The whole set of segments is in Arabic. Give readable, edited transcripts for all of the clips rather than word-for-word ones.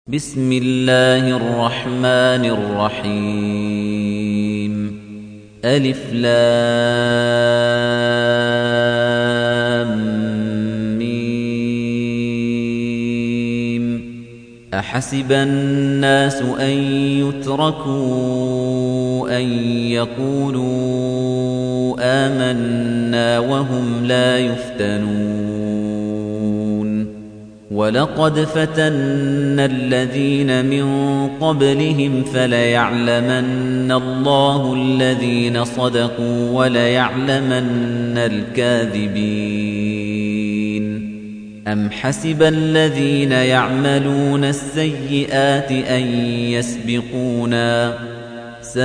بسم الله الرحمن الرحيم ألف لام ميم أحسب الناس أن يتركوا أن يقولوا آمنا وهم لا يفتنون وَلَقَدْ فَتَنَّا الَّذِينَ مِن قَبْلِهِمْ فَلَيَعْلَمَنَّ اللَّهُ الَّذِينَ صَدَقُوا وَلَيَعْلَمَنَّ الْكَاذِبِينَ أَمْ حَسِبَ الَّذِينَ يَعْمَلُونَ السَّيِّئَاتِ أَن يَسْبِقُونَا سَاءَ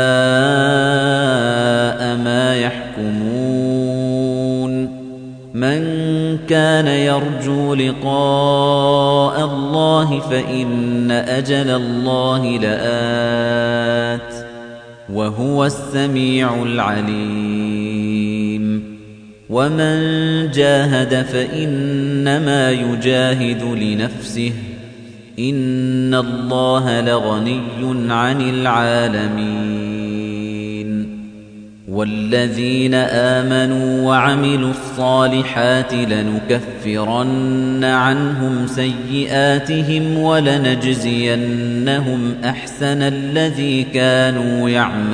مَا يَحْكُمُونَ مَنْ كَانَ يَرْجُو لِقَاءَ اللَّهِ فَإِنَّ أَجَلَ اللَّهِ لَآتٍ وَهُوَ السَّمِيعُ الْعَلِيمُ وَمَنْ جَاهَدَ فَإِنَّمَا يُجَاهِدُ لِنَفْسِهِ إِنَّ اللَّهَ لَغَنِيٌّ عَنِ الْعَالَمِينَ وَالَّذِينَ آمَنُوا وَعَمِلُوا الصَّالِحَاتِ لَنُكَفِّرَنَّ عَنْهُمْ سَيِّئَاتِهِمْ وَلَنَجْزِيَنَّهُمْ أَحْسَنَ الَّذِي كَانُوا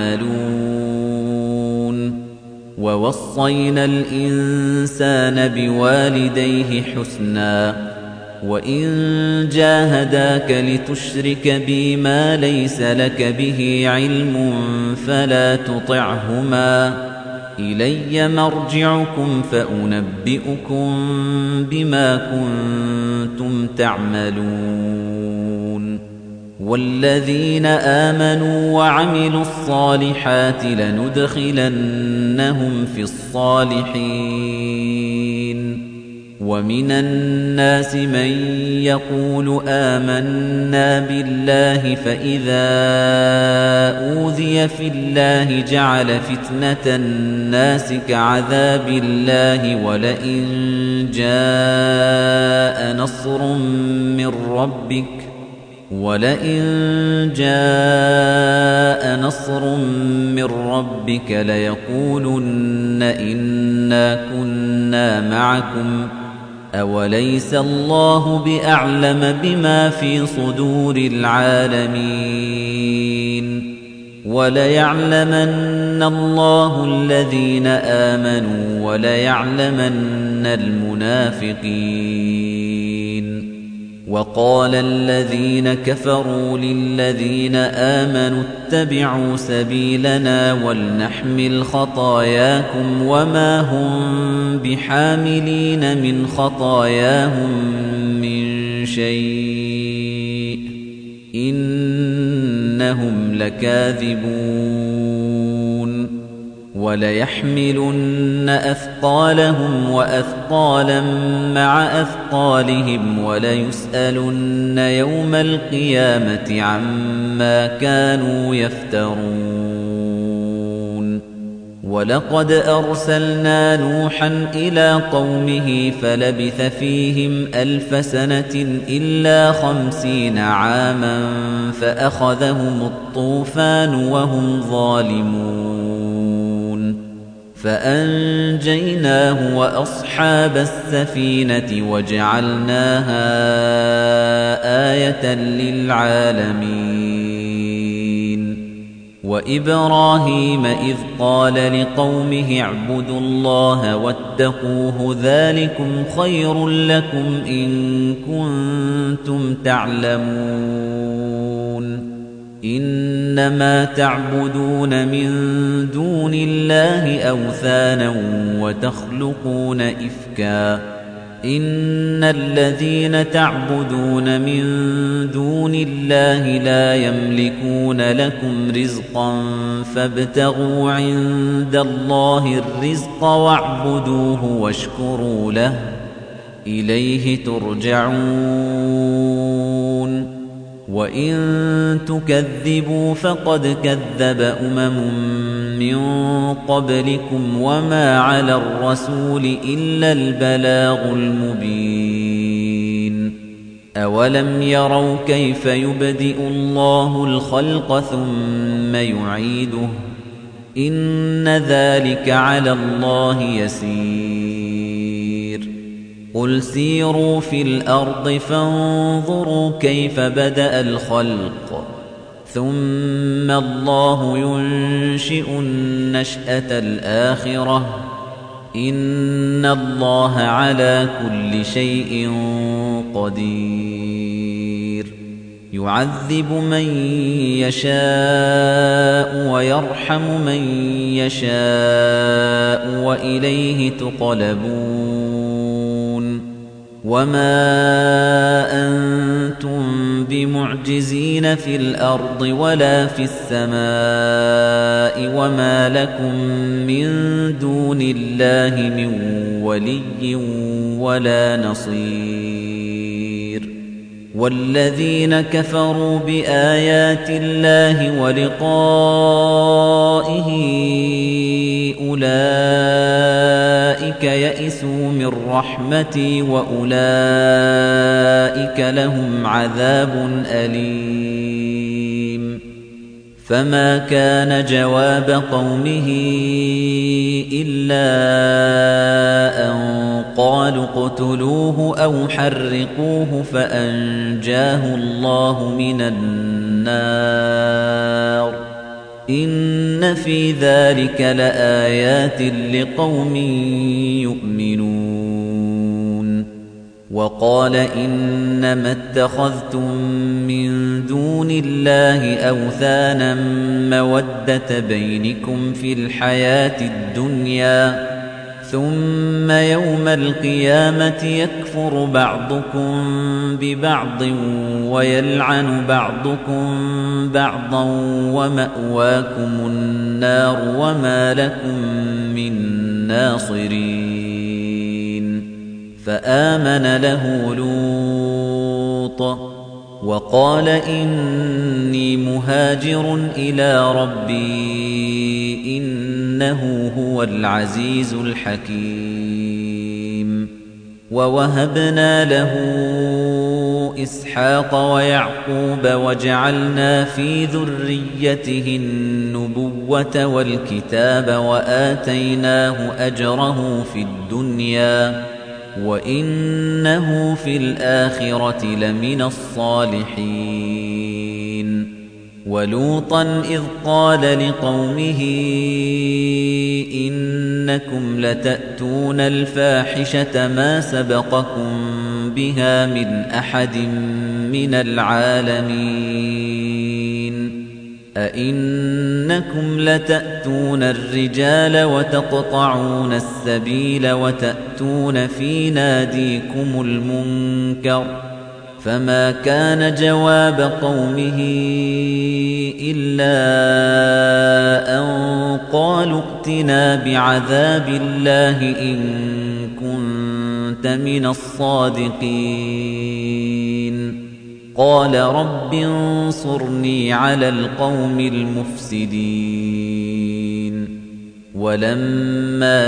يَعْمَلُونَ وَوَصَّيْنَا الْإِنسَانَ بِوَالِدَيْهِ حُسْنًا وَإِن جَاهَدَاكَ لِتُشْرِكَ بِي مَا لَيْسَ لَكَ بِهِ عِلْمٌ فَلَا تُطِعْهُمَا إِلَيَّ مَرْجِعُكُمْ فَأُنَبِّئُكُم بِمَا كُنتُمْ تَعْمَلُونَ وَالَّذِينَ آمَنُوا وَعَمِلُوا الصَّالِحَاتِ لَنُدْخِلَنَّهُمْ فِي الصَّالِحِينَ وَمِنَ النَّاسِ مَن يَقُولُ آمَنَّا بِاللَّهِ فَإِذَا أُوذِيَ فِي اللَّهِ جَعَلَ فِتْنَةَ النَّاسِ كَعَذَابِ اللَّهِ وَلَئِن جَاءَ نَصْرٌ مِّن رَّبِّكَ لَيَقُولُنَّ إِنَّا كُنَّا مَعَكُمْ أَوَلَيْسَ اللَّهُ بِأَعْلَمَ بِمَا فِي صُدُورِ الْعَالَمِينَ وَلَيَعْلَمَنَّ اللَّهُ الَّذِينَ آمَنُوا وَلَيَعْلَمَنَّ الْمُنَافِقِينَ وَقَالَ الَّذِينَ كَفَرُوا لِلَّذِينَ آمَنُوا اتَّبِعُوا سَبِيلَنَا وَلْنَحْمِلْ خَطَايَاكُمْ وَمَا هُمْ بِحَامِلِينَ مِنْ خَطَايَاهُمْ مِنْ شَيْءٍ إِنَّهُمْ لَكَاذِبُونَ وَلَيَحْمِلُنَّ أَثْقَالَهُمْ وَأَثْقَالًا مَّعَ أَثْقَالِهِمْ وَلَيُسْأَلُنَّ يَوْمَ الْقِيَامَةِ عَمَّا كَانُوا يَفْتَرُونَ وَلَقَدْ أَرْسَلْنَا نُوحًا إِلَىٰ قَوْمِهِ فَلَبِثَ فِيهِمْ 1000 سَنَةٍ إِلَّا 50 عَامًا فَأَخَذَهُمُ الطُّوفَانُ وَهُمْ ظَالِمُونَ فَأَنجَيْنَاهُ وَأَصْحَابَ السَّفِينَةِ وَجَعَلْنَاهَا آيَةً لِّلْعَالَمِينَ وَإِبْرَاهِيمَ إِذْ قَالَ لِقَوْمِهِ اعْبُدُوا اللَّهَ وَاتَّقُوهُ ذَٰلِكُمْ خَيْرٌ لَّكُمْ إِن كُنتُمْ تَعْلَمُونَ إِنَّمَا تَعْبُدُونَ مِن دُونِ اللَّهِ أَوْثَانًا وَتَخْلُقُونَ إِفْكًا إِنَّ الَّذِينَ تَعْبُدُونَ مِن دُونِ اللَّهِ لَا يَمْلِكُونَ لَكُمْ رِزْقًا فَابْتَغُوا عِندَ اللَّهِ الرِّزْقَ وَاعْبُدُوهُ وَاشْكُرُوا لَهُ إِلَيْهِ تُرْجَعُونَ وَإِن تُكَذِّبُوا فَقَدْ كَذَّبَ مِن قَبْلِكُمْ وَمَا عَلَى الرَّسُولِ إِلَّا الْبَلَاغُ الْمُبِينُ أَوَلَمْ يَرَوْا كَيْفَ يُبْدِئُ اللَّهُ الْخَلْقَ ثُمَّ يُعِيدُهُ إِنَّ ذَلِكَ عَلَى اللَّهِ يَسِيرٌ قُلْ سِيرُوا فِي الْأَرْضِ فَانظُرُوا كَيْفَ بَدَأَ الْخَلْقَ ثُمَّ اللَّهُ يُنشِئُ النَّشْأَةَ الْآخِرَةَ إِنَّ اللَّهَ عَلَى كُلِّ شَيْءٍ قدير يعذب من يشاء ويرحم من يشاء وإليه تقلبون وما أنتم بمعجزين في الأرض ولا في السماء وما لكم من دون الله من ولي ولا نصير والذين كفروا بآيات الله ولقائه أولئك يئسوا من رحمتي وأولئك لهم عذاب أليم فما كان جواب قومه إلا أن قالوا اقتلوه أو حرقوه فأنجاه الله من النار إن في ذلك لآيات لقوم يؤمنون وقال إنما اتخذتم من دون الله أوثانا مودة بينكم في الحياة الدنيا ثم يوم القيامة يكفر بعضكم ببعض ويلعن بعضكم بعضا ومأواكم النار وما لكم من ناصرين فآمن له لوط وقال إني مهاجر إلى ربي إنه هو العزيز الحكيم ووهبنا له إسحاق ويعقوب وجعلنا في ذريته النبوة والكتاب وآتيناه أجره في الدنيا وإنه في الآخرة لمن الصالحين ولوطا إذ قال لقومه إنكم لتأتون الفاحشة ما سبقكم بها من أحد من العالمين أئنكم لتأتون الرجال وتقطعون السبيل وتأتون في ناديكم المنكر فما كان جواب قومه إلا أن قالوا ائتنا بعذاب الله إن كنت من الصادقين قال رب انصرني على القوم المفسدين ولما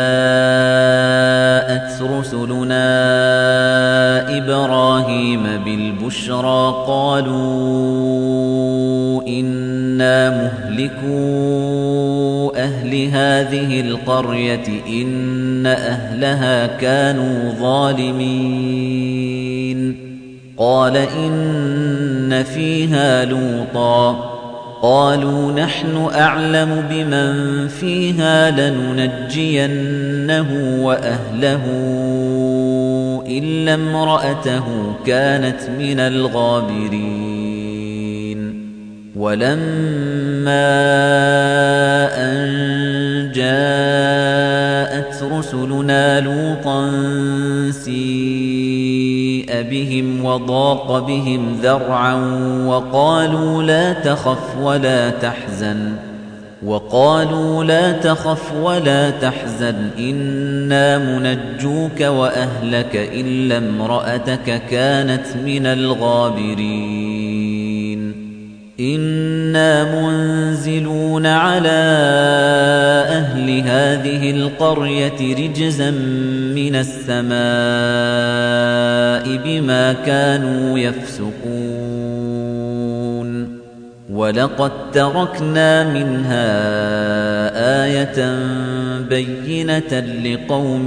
جاءت رسلنا إبراهيم بالبشرى قالوا إنا مهلكو أهل هذه القرية إن أهلها كانوا ظالمين قال إن فيها لوطا قالوا نحن أعلم بمن فيها لننجينه وأهله إلا امرأته كانت من الغابرين ولما أن جاءت رسلنا لوطا سيء بهم وضاق بهم ذرعا وقالوا لا تخف ولا تحزن إنا منجوك وأهلك إلا امرأتك كانت من الغابرين إنا منزلون على أهل هذه القرية رجزا مِّنَ السَّمَاءِ بِمَا كَانُوا يَفْسُقُونَ وَلَقَدْ تَرَكْنَا مِنْهَا آيَةً بَيِّنَةً لِقَوْمٍ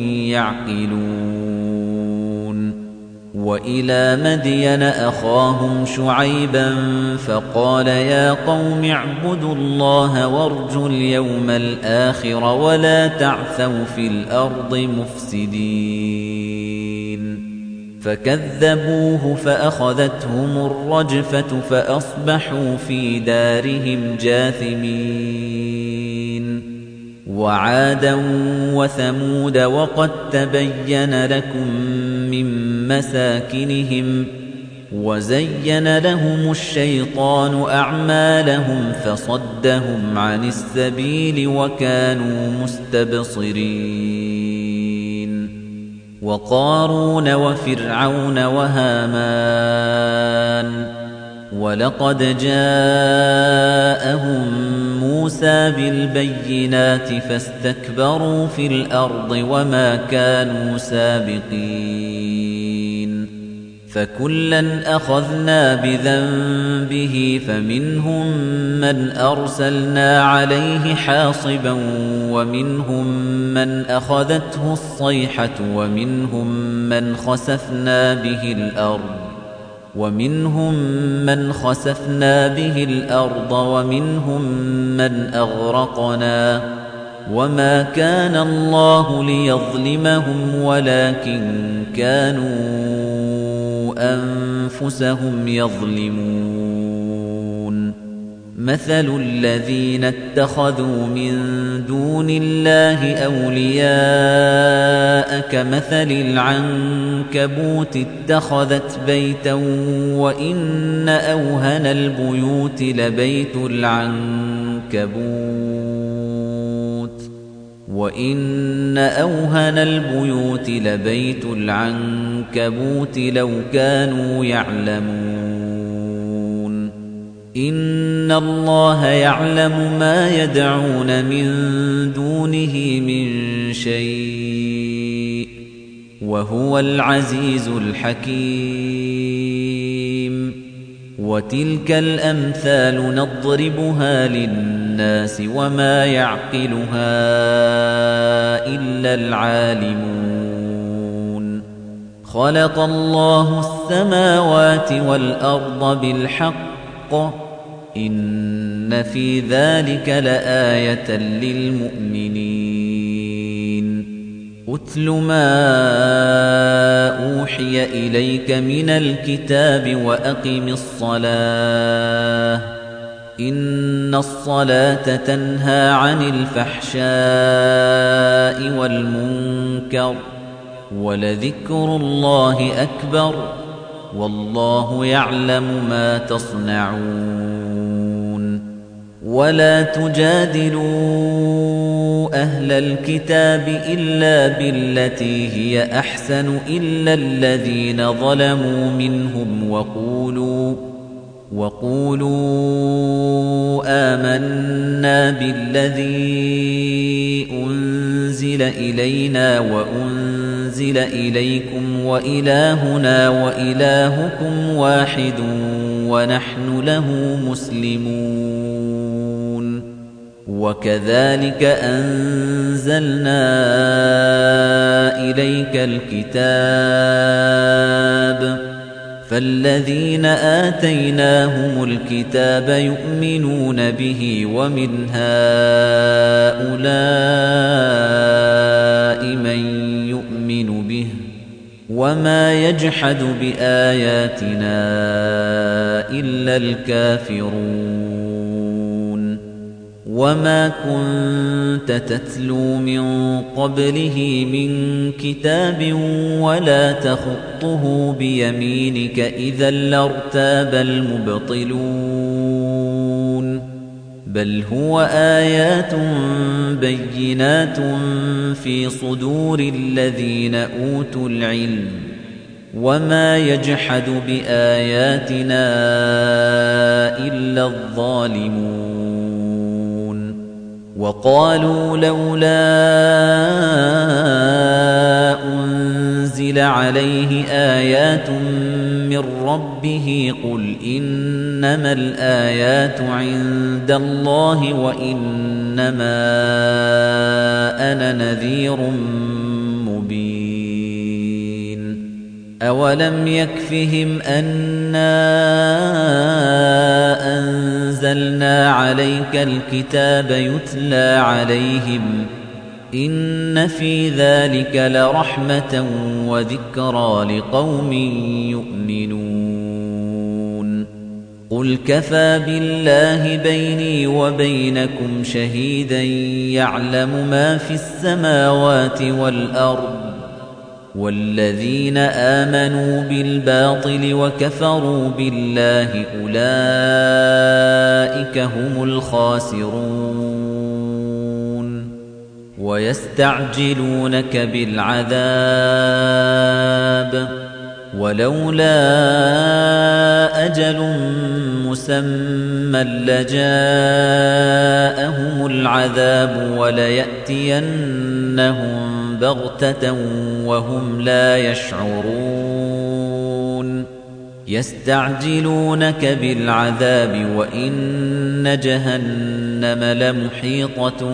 يَعْقِلُونَ وَإِلَى مَدْيَنَ أَخَاهُمْ شُعَيْبًا فَقَالَ يَا قَوْمِ اعْبُدُوا اللَّهَ وَارْجُوا الْيَوْمَ الْآخِرَ وَلَا تَعْثَوْا فِي الْأَرْضِ مُفْسِدِينَ فَكَذَّبُوهُ فَأَخَذَتْهُمُ الرَّجْفَةُ فَأَصْبَحُوا فِي دَارِهِمْ جَاثِمِينَ وَعَادًا وَثَمُودَ وَقَدْ تَبَيَّنَ لَكُم مِّن مَّسَاكِنِهِمْ وَزَيَّنَ لَهُمُ الشَّيْطَانُ أَعْمَالَهُمْ فَصَدَّهُمْ عَنِ السَّبِيلِ وَكَانُوا مُسْتَبْصِرِينَ وَقَارُونَ وَفِرْعَوْنَ وَهَامَانَ وَلَقَدْ جَاءَهُم مُوسَى بِالْبَيِّنَاتِ فَاسْتَكْبَرُوا فِي الْأَرْضِ وَمَا كَانُوا سَابِقِينَ فَكُلًّا أَخَذْنَا بِذَنبِهِ فَمِنْهُم مَّنْ أَرْسَلْنَا عَلَيْهِ حَاصِبًا وَمِنْهُم مَّنْ أَخَذَتْهُ الصَّيْحَةُ وَمِنْهُم مَّنْ خَسَفْنَا بِهِ الْأَرْضَ وَمِنْهُم مَّنْ أَغْرَقْنَا وَمَا كَانَ اللَّهُ لِيَظْلِمَهُمْ وَلَكِن كَانُوا أَنفُسَهُمْ يَظْلِمُونَ مَثَلُ الَّذِينَ اتَّخَذُوا مِن دُونِ اللَّهِ أَوْلِيَاءَ كَمَثَلِ الْعَنكَبُوتِ اتَّخَذَتْ بَيْتًا وَإِنَّ أَوْهَنَ الْبُيُوتِ لَبَيْتُ الْعَنكَبُوتِ لَوْ كَانُوا يَعْلَمُونَ إِنَّ اللَّهَ يَعْلَمُ مَا يَدْعُونَ مِن دُونِهِ مِن شَيْءٍ وَهُوَ الْعَزِيزُ الْحَكِيمُ وَتِلْكَ الْأَمْثَالُ نَضْرِبُهَا لِلنَّاسِ وَمَا يَعْقِلُهَا إِلَّا الْعَالِمُونَ خَلَقَ اللَّهُ السَّمَاوَاتِ وَالْأَرْضَ بِالْحَقِّ إِنَّ فِي ذَلِكَ لَآيَةً لِلْمُؤْمِنِينَ أُتْلُ مَا أُوحِيَ إِلَيْكَ مِنَ الْكِتَابِ وَأَقِمِ الصَّلَاةَ إِنَّ الصَّلَاةَ تَنْهَى عَنِ الْفَحْشَاءِ وَالْمُنكَرِ وَلَذِكْرُ اللَّهِ أَكْبَرُ وَاللَّهُ يَعْلَمُ مَا تَصْنَعُونَ وَلَا تُجَادِلُوا أَهْلَ الْكِتَابِ إِلَّا بِالَّتِي هِيَ أَحْسَنُ إِلَّا الَّذِينَ ظَلَمُوا مِنْهُمْ وَقُولُوا آمَنَّا بِالَّذِي أُنزِلَ إِلَيْنَا وَأُنزِلَ إِلَيْكُمْ وَإِلَٰهُنَا وَإِلَٰهُكُمْ وَاحِدٌ وَنَحْنُ لَهُ مُسْلِمُونَ وَكَذَلِكَ أَنزَلْنَا إِلَيْكَ الْكِتَابَ فَالَّذِينَ آتَيْنَاهُمُ الْكِتَابَ يُؤْمِنُونَ بِهِ وَمِنْ هَؤُلَاءِ مَن يُؤْمِنُ بِهِ وَمَا يَجْحَدُ بِآيَاتِنَا إِلَّا الْكَافِرُونَ وَمَا كُنتَ تَتْلُو مِن قَبْلِهِ مِن كِتَابٍ وَلَا تَخُطُّهُ بِيَمِينِكَ إِذًا لَّارْتَابَ الْمُبْطِلُونَ بَلْ هُوَ آيَاتٌ بَيِّنَاتٌ فِي صُدُورِ الَّذِينَ أُوتُوا الْعِلْمَ وَمَا يَجْحَدُ بِآيَاتِنَا إِلَّا الظَّالِمُونَ وَقَالُوا لَوْلَا أنزل عليه آيات من ربه قل إنما الآيات عند الله وإنما أنا نذير مبين أولم يكفهم أنا أنزلنا عليك الكتاب يتلى عليهم إن في ذلك لرحمة وذكرى لقوم يؤمنون قل كفى بالله بيني وبينكم شهيدا يعلم ما في السماوات والأرض والذين آمنوا بالباطل وكفروا بالله أولئك هم الخاسرون ويستعجلونك بالعذاب ولولا أجل مسمى لجاءهم العذاب وليأتينهم بغتة وهم لا يشعرون يستعجلونك بالعذاب وإن جهنم لمحيطة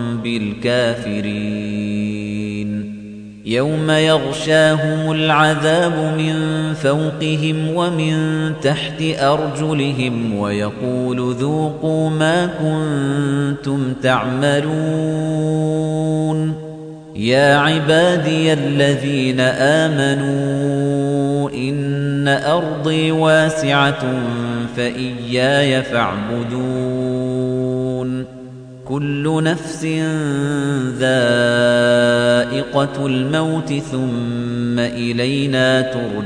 بالكافرين يوم يغشاهم العذاب من فوقهم ومن تحت أرجلهم ويقول ذوقوا ما كنتم تعملون يا عبادي الذين آمنوا إن أرضي واسعة فإياي فاعبدون كل نفس ذائقة الموت ثم إلينا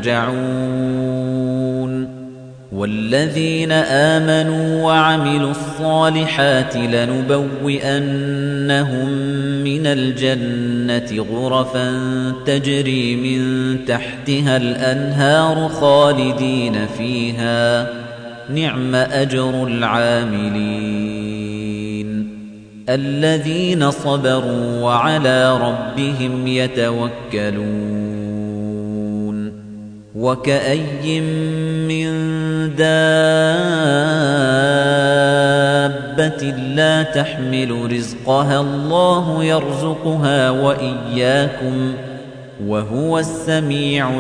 ترجعون والذين آمنوا وعملوا الصالحات لنبوئنهم من الجنة غرفا تجري من تحتها الأنهار خالدين فيها نعم أجر العاملين الذين صبروا وعلى ربهم يتوكلون وكأي من دابة لا تحمل رزقها الله يرزقها وإياكم وهو السميع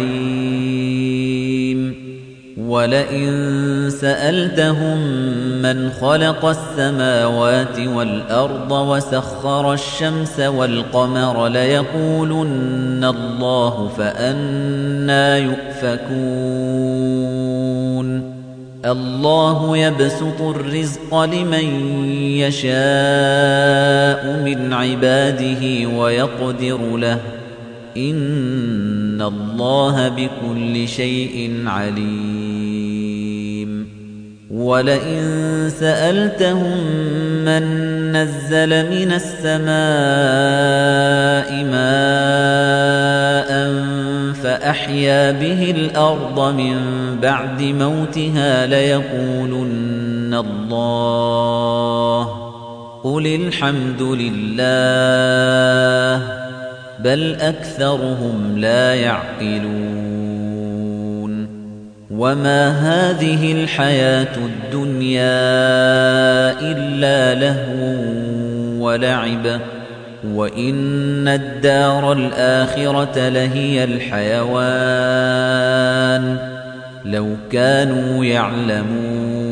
العليم ولئن سألتهم من خلق السماوات والأرض وسخر الشمس والقمر ليقولن الله فأنى يؤفكون الله يبسط الرزق لمن يشاء من عباده ويقدر له إن الله بكل شيء عليم ولئن سألتهم من نزل من السماء ماء فأحيا به الأرض من بعد موتها ليقولن الله قل الحمد لله بل أكثرهم لا يعقلون وما هذه الحياة الدنيا إلا لهو ولعب وإن الدار الآخرة لهي الحيوان لو كانوا يعلمون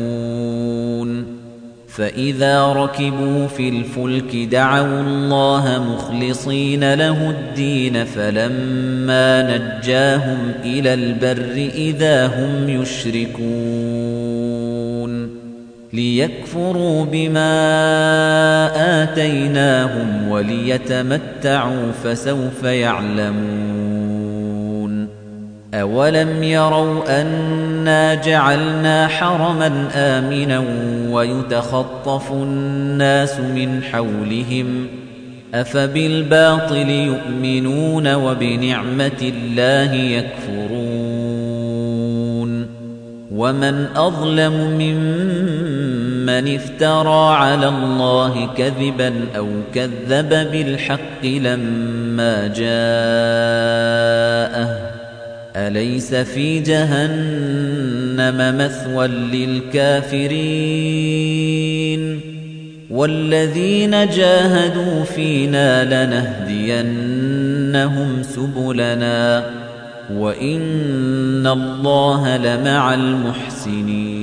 فإذا ركبوا في الفلك دعوا الله مخلصين له الدين فلما نجاهم إلى البر إذا هم يشركون ليكفروا بما آتيناهم وليتمتعوا فسوف يعلمون أولم يروا أنا جعلنا حرما آمنا ويتخطف الناس من حولهم أفبالباطل يؤمنون وبنعمة الله يكفرون ومن أظلم ممن افترى على الله كذبا أو كذب بالحق لما جاءه أليس في جهنم مثوى للكافرين والذين جاهدوا فينا لنهدينهم سبلنا وإن الله لمع المحسنين